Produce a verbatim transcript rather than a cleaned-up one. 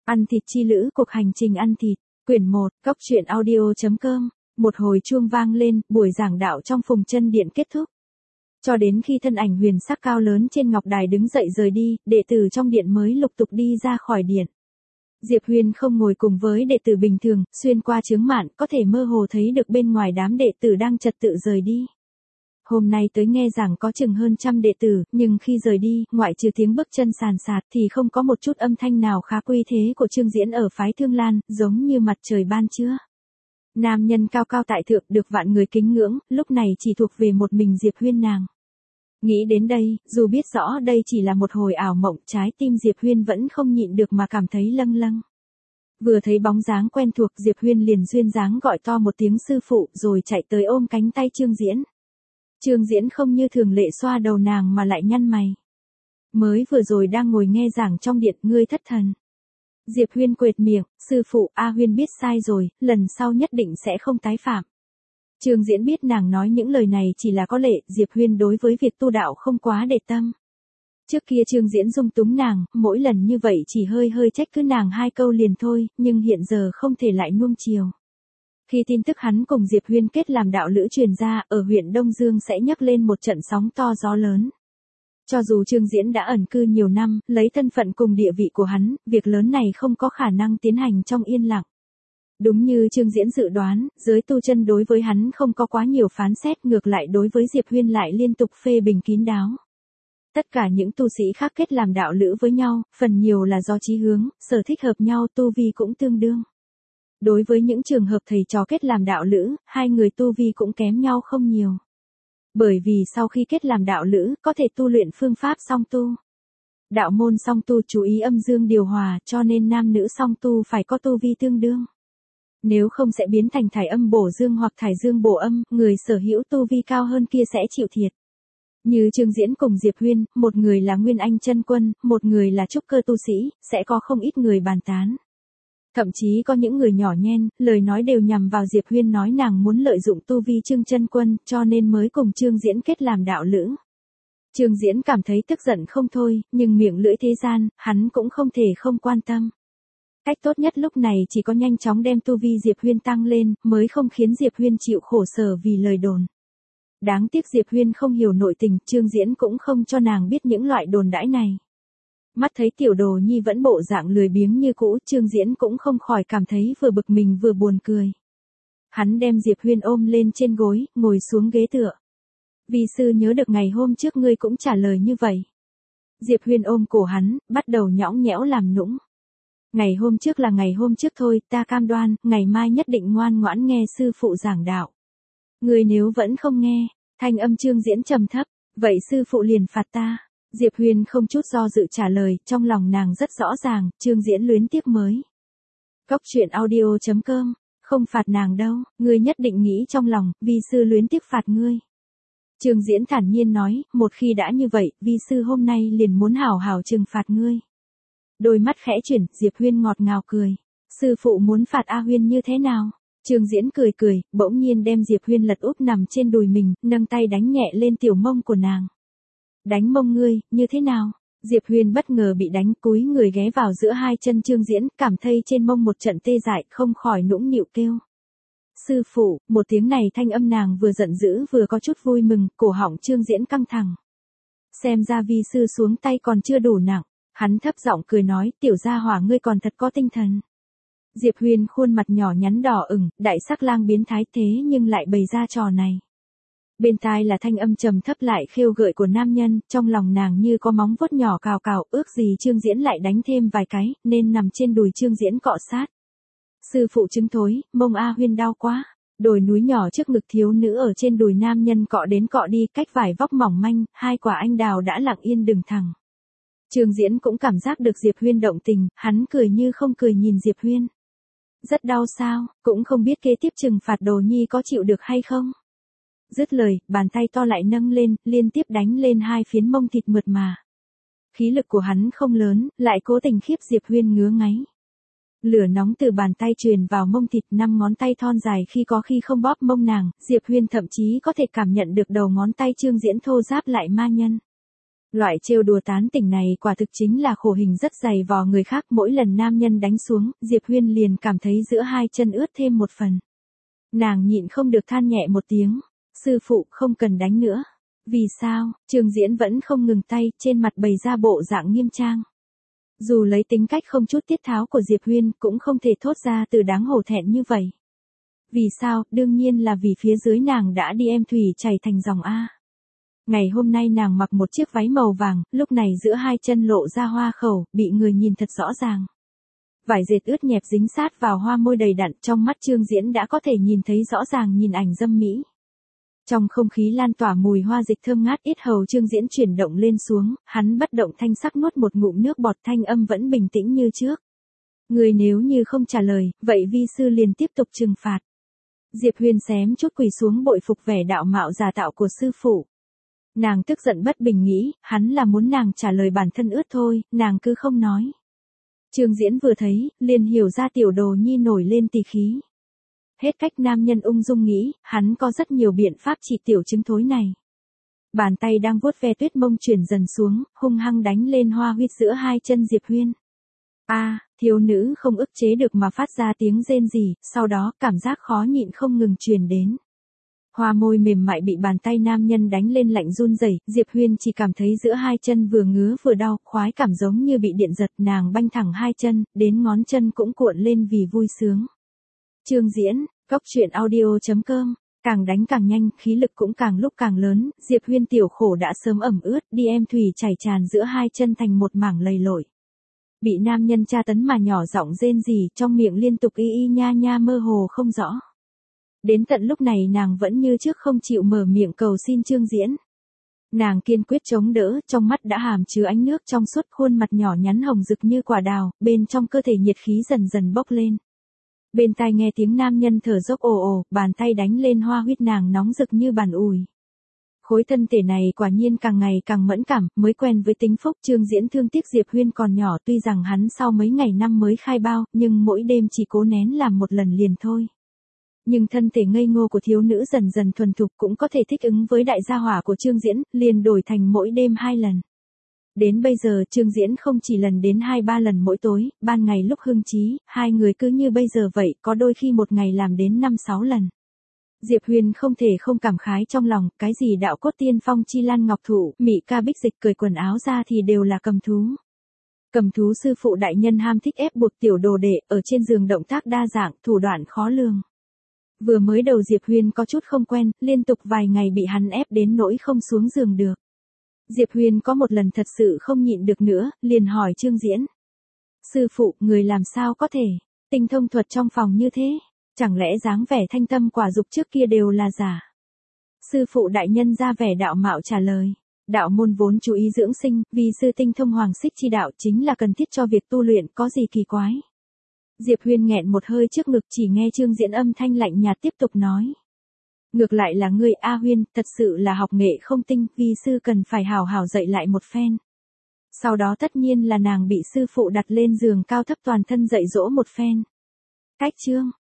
Ăn thịt chi lữ, cuộc hành trình ăn thịt, quyển một, cóc truyện audio.com. Một hồi chuông vang lên, buổi giảng đạo trong Phùng Chân Điện kết thúc. Cho đến khi thân ảnh huyền sắc cao lớn trên ngọc đài đứng dậy rời đi, đệ tử trong điện mới lục tục đi ra khỏi điện. Diệp Huyền không ngồi cùng với đệ tử bình thường, xuyên qua chướng mạn, có thể mơ hồ thấy được bên ngoài đám đệ tử đang trật tự rời đi. Hôm nay tới nghe giảng có chừng hơn trăm đệ tử, nhưng khi rời đi, ngoại trừ tiếng bước chân sàn sạt thì không có một chút âm thanh nào khá quy thế của Trương Diễn ở phái Thương Lan, giống như mặt trời ban trưa. Nam nhân cao cao tại thượng được vạn người kính ngưỡng, lúc này chỉ thuộc về một mình Diệp Huyên nàng. Nghĩ đến đây, dù biết rõ đây chỉ là một hồi ảo mộng, trái tim Diệp Huyên vẫn không nhịn được mà cảm thấy lâng lâng. Vừa thấy bóng dáng quen thuộc, Diệp Huyên liền duyên dáng gọi to một tiếng sư phụ rồi chạy tới ôm cánh tay Trương Diễn. Trương Diễn không như thường lệ xoa đầu nàng mà lại nhăn mày. Mới vừa rồi đang ngồi nghe giảng trong điện, ngươi thất thần. Diệp Huyên quệt miệng, sư phụ, A Huyên biết sai rồi, lần sau nhất định sẽ không tái phạm. Trương Diễn biết nàng nói những lời này chỉ là có lệ, Diệp Huyên đối với việc tu đạo không quá để tâm. Trước kia Trương Diễn dung túng nàng, mỗi lần như vậy chỉ hơi hơi trách cứ nàng hai câu liền thôi, nhưng hiện giờ không thể lại nuông chiều. Khi tin tức hắn cùng Diệp Huyên kết làm đạo lữ truyền ra, ở huyện Đông Dương sẽ nhấc lên một trận sóng to gió lớn. Cho dù Trương Diễn đã ẩn cư nhiều năm, lấy thân phận cùng địa vị của hắn, việc lớn này không có khả năng tiến hành trong yên lặng. Đúng như Trương Diễn dự đoán, giới tu chân đối với hắn không có quá nhiều phán xét, ngược lại đối với Diệp Huyên lại liên tục phê bình kín đáo. Tất cả những tu sĩ khác kết làm đạo lữ với nhau, phần nhiều là do chí hướng, sở thích hợp nhau, tu vi cũng tương đương. Đối với những trường hợp thầy trò kết làm đạo lữ, hai người tu vi cũng kém nhau không nhiều. Bởi vì sau khi kết làm đạo lữ, có thể tu luyện phương pháp song tu. Đạo môn song tu chú ý âm dương điều hòa, cho nên nam nữ song tu phải có tu vi tương đương. Nếu không sẽ biến thành thải âm bổ dương hoặc thải dương bổ âm, người sở hữu tu vi cao hơn kia sẽ chịu thiệt. Như Trương Diễn cùng Diệp Huyên, một người là Nguyên Anh chân quân, một người là trúc cơ tu sĩ, sẽ có không ít người bàn tán. Thậm chí có những người nhỏ nhen, lời nói đều nhằm vào Diệp Huyên, nói nàng muốn lợi dụng tu vi Trương chân quân, cho nên mới cùng Trương Diễn kết làm đạo lữ. Trương Diễn cảm thấy tức giận không thôi, nhưng miệng lưỡi thế gian, hắn cũng không thể không quan tâm. Cách tốt nhất lúc này chỉ có nhanh chóng đem tu vi Diệp Huyên tăng lên, mới không khiến Diệp Huyên chịu khổ sở vì lời đồn. Đáng tiếc Diệp Huyên không hiểu nội tình, Trương Diễn cũng không cho nàng biết những loại đồn đãi này. Mắt thấy tiểu đồ nhi vẫn bộ dạng lười biếng như cũ, Trương Diễn cũng không khỏi cảm thấy vừa bực mình vừa buồn cười. Hắn đem Diệp Huyên ôm lên trên gối, ngồi xuống ghế tựa. Vi sư nhớ được ngày hôm trước ngươi cũng trả lời như vậy. Diệp Huyên ôm cổ hắn, bắt đầu nhõng nhẽo làm nũng. Ngày hôm trước là ngày hôm trước thôi, ta cam đoan, ngày mai nhất định ngoan ngoãn nghe sư phụ giảng đạo. Ngươi nếu vẫn không nghe, thanh âm Trương Diễn trầm thấp, vậy sư phụ liền phạt ta. Diệp Huyên không chút do dự trả lời, trong lòng nàng rất rõ ràng, Trương Diễn luyến tiếc mới. Cóc truyện audio.com, không phạt nàng đâu, ngươi nhất định nghĩ trong lòng, vi sư luyến tiếc phạt ngươi. Trương Diễn thản nhiên nói, một khi đã như vậy, vi sư hôm nay liền muốn hảo hảo trừng phạt ngươi. Đôi mắt khẽ chuyển, Diệp Huyên ngọt ngào cười. Sư phụ muốn phạt A Huyên như thế nào? Trương Diễn cười cười, bỗng nhiên đem Diệp Huyên lật úp nằm trên đùi mình, nâng tay đánh nhẹ lên tiểu mông của nàng. Đánh mông ngươi, như thế nào? Diệp Huyên bất ngờ bị đánh, cúi người ghé vào giữa hai chân Trương Diễn, cảm thấy trên mông một trận tê dại, không khỏi nũng nịu kêu. Sư phụ, một tiếng này thanh âm nàng vừa giận dữ vừa có chút vui mừng, cổ họng Trương Diễn căng thẳng. Xem ra vi sư xuống tay còn chưa đủ nặng. Hắn thấp giọng cười nói, tiểu gia hỏa ngươi còn thật có tinh thần. Diệp Huyên khuôn mặt nhỏ nhắn đỏ ửng, đại sắc lang biến thái thế nhưng lại bày ra trò này. Bên tai là thanh âm trầm thấp lại khêu gợi của nam nhân, trong lòng nàng như có móng vuốt nhỏ cào cào, ước gì Trương Diễn lại đánh thêm vài cái, nên nằm trên đùi Trương Diễn cọ sát. Sư phụ chứng thối, mông A Huyên đau quá. Đồi núi nhỏ trước ngực thiếu nữ ở trên đùi nam nhân cọ đến cọ đi, cách vải vóc mỏng manh, hai quả anh đào đã lặng yên đứng thẳng. Trương Diễn cũng cảm giác được Diệp Huyên động tình, hắn cười như không cười nhìn Diệp Huyên. Rất đau sao, cũng không biết kế tiếp trừng phạt đồ nhi có chịu được hay không. Dứt lời, bàn tay to lại nâng lên, liên tiếp đánh lên hai phiến mông thịt mượt mà. Khí lực của hắn không lớn, lại cố tình khiếp Diệp Huyên ngứa ngáy. Lửa nóng từ bàn tay truyền vào mông thịt, năm ngón tay thon dài khi có khi không bóp mông nàng, Diệp Huyên thậm chí có thể cảm nhận được đầu ngón tay Trương Diễn thô ráp lại ma nhân. Loại trêu đùa tán tỉnh này quả thực chính là khổ hình rất dày vò người khác, mỗi lần nam nhân đánh xuống, Diệp Huyên liền cảm thấy giữa hai chân ướt thêm một phần. Nàng nhịn không được than nhẹ một tiếng, sư phụ không cần đánh nữa. Vì sao? Trương Diễn vẫn không ngừng tay, trên mặt bày ra bộ dạng nghiêm trang. Dù lấy tính cách không chút tiết tháo của Diệp Huyên cũng không thể thốt ra từ đáng hổ thẹn như vậy. Vì sao? Đương nhiên là vì phía dưới nàng đã đi em thủy chảy thành dòng A. Ngày hôm nay nàng mặc một chiếc váy màu vàng, lúc này giữa hai chân lộ ra hoa khẩu, bị người nhìn thật rõ ràng. Vải dệt ướt nhẹp dính sát vào hoa môi đầy đặn, trong mắt Trương Diễn đã có thể nhìn thấy rõ ràng nhìn ảnh dâm mỹ. Trong không khí lan tỏa mùi hoa dịch thơm ngát, yết hầu Trương Diễn chuyển động lên xuống, hắn bất động thanh sắc nuốt một ngụm nước bọt, thanh âm vẫn bình tĩnh như trước. Người nếu như không trả lời, vậy vi sư liền tiếp tục trừng phạt. Diệp Huyên xém chút quỳ xuống bội phục vẻ đạo mạo giả tạo của sư phụ. Nàng tức giận bất bình nghĩ, hắn là muốn nàng trả lời bản thân ướt thôi, nàng cứ không nói. Trương Diễn vừa thấy, liền hiểu ra tiểu đồ nhi nổi lên tỳ khí. Hết cách nam nhân ung dung nghĩ, hắn có rất nhiều biện pháp trị tiểu chứng thối này. Bàn tay đang vuốt ve tuyết mông chuyển dần xuống, hung hăng đánh lên hoa huyết giữa hai chân Diệp Huyên. A, à, thiếu nữ không ức chế được mà phát ra tiếng rên rỉ, sau đó cảm giác khó nhịn không ngừng truyền đến. Hoa môi mềm mại bị bàn tay nam nhân đánh lên lạnh run rẩy, Diệp Huyên chỉ cảm thấy giữa hai chân vừa ngứa vừa đau, khoái cảm giống như bị điện giật, nàng banh thẳng hai chân, đến ngón chân cũng cuộn lên vì vui sướng. Trương Diễn, Cốc Truyện Audio chấm com, càng đánh càng nhanh, khí lực cũng càng lúc càng lớn, Diệp Huyên tiểu khổ đã sớm ẩm ướt, đi em thủy chảy tràn giữa hai chân thành một mảng lầy lội. Bị nam nhân tra tấn mà nhỏ giọng rên rỉ, trong miệng liên tục y y nha nha mơ hồ không rõ. Đến tận lúc này nàng vẫn như trước không chịu mở miệng cầu xin Trương Diễn. Nàng kiên quyết chống đỡ, trong mắt đã hàm chứa ánh nước trong suốt, khuôn mặt nhỏ nhắn hồng rực như quả đào, bên trong cơ thể nhiệt khí dần dần bốc lên. Bên tai nghe tiếng nam nhân thở dốc ồ ồ, bàn tay đánh lên hoa huyết nàng nóng rực như bàn ủi. Khối thân thể này quả nhiên càng ngày càng mẫn cảm, mới quen với tính phúc. Trương Diễn thương tiếc Diệp Huyên còn nhỏ, tuy rằng hắn sau mấy ngày năm mới khai bao, nhưng mỗi đêm chỉ cố nén làm một lần liền thôi. Nhưng thân thể ngây ngô của thiếu nữ dần dần thuần thục cũng có thể thích ứng với đại gia hỏa của Trương Diễn, liền đổi thành mỗi đêm hai lần. Đến bây giờ Trương Diễn không chỉ lần đến hai ba lần mỗi tối, ban ngày lúc hưng trí, hai người cứ như bây giờ vậy, có đôi khi một ngày làm đến năm sáu lần. Diệp Huyên không thể không cảm khái trong lòng, cái gì đạo cốt tiên phong chi lan ngọc thụ, mị ca bích dịch cởi quần áo ra thì đều là cầm thú. Cầm thú sư phụ đại nhân ham thích ép buộc tiểu đồ đệ, ở trên giường động tác đa dạng, thủ đoạn khó lường. Vừa mới đầu Diệp Huyên có chút không quen, liên tục vài ngày bị hắn ép đến nỗi không xuống giường được. Diệp Huyên có một lần thật sự không nhịn được nữa, liền hỏi Trương Diễn. Sư phụ, người làm sao có thể, tinh thông thuật trong phòng như thế, chẳng lẽ dáng vẻ thanh tâm quả dục trước kia đều là giả? Sư phụ đại nhân ra vẻ đạo mạo trả lời. Đạo môn vốn chú ý dưỡng sinh, vì sư tinh thông hoàng xích chi đạo chính là cần thiết cho việc tu luyện, có gì kỳ quái. Diệp Huyên nghẹn một hơi trước ngực, chỉ nghe Trương Diễn âm thanh lạnh nhạt tiếp tục nói. Ngược lại là ngươi A Huyên, thật sự là học nghệ không tinh, vi sư cần phải hào hào dạy lại một phen. Sau đó tất nhiên là nàng bị sư phụ đặt lên giường cao thấp toàn thân dạy dỗ một phen. Cách chương,